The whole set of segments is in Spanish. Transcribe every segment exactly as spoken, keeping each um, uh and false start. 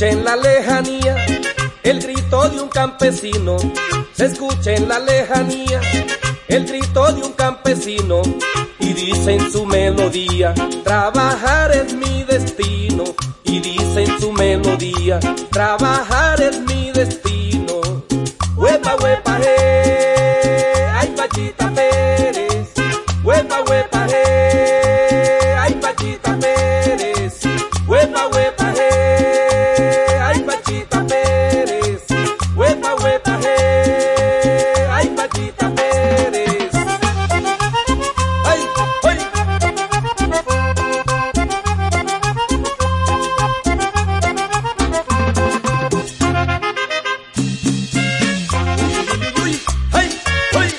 escucha en la lejanía el grito de un campesino, se escucha en la lejanía el grito de un campesino, y dice en su melodía, trabajar es mi destino, y dice en su melodía, trabajar es mi destino. Huepa, huepa, eh, ay Pachita Pérez, huepa, huepa, eh, ay Pachita Pérez, huepa, huepa, eh, ay Pachita Pérez, huepa, huepa, eh, ay Pachita Pérez. Ay, ay. Uy, ay, ay.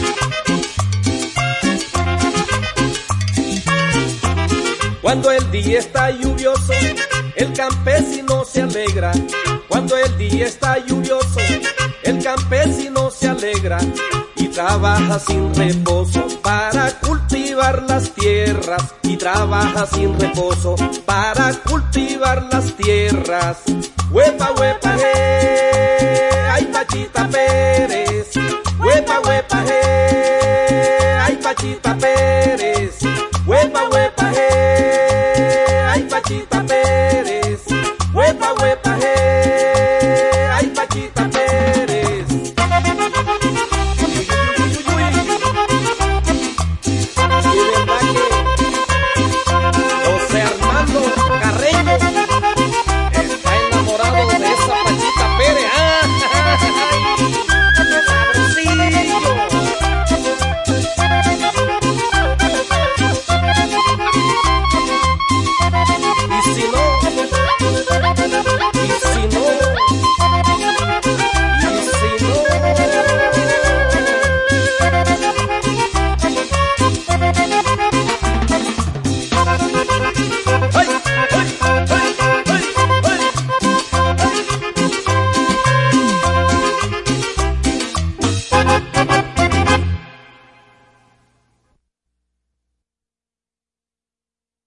Cuando el día está lluvioso, el campesino se alegra. Cuando el día está lluvioso, el campesino se alegra y trabaja sin reposo para cultivar las tierras, y trabaja sin reposo para cultivar las tierras. Huepa, huepa, eh, ay Pachita Pérez, huepa, huepa, eh, ay Pachita Pérez.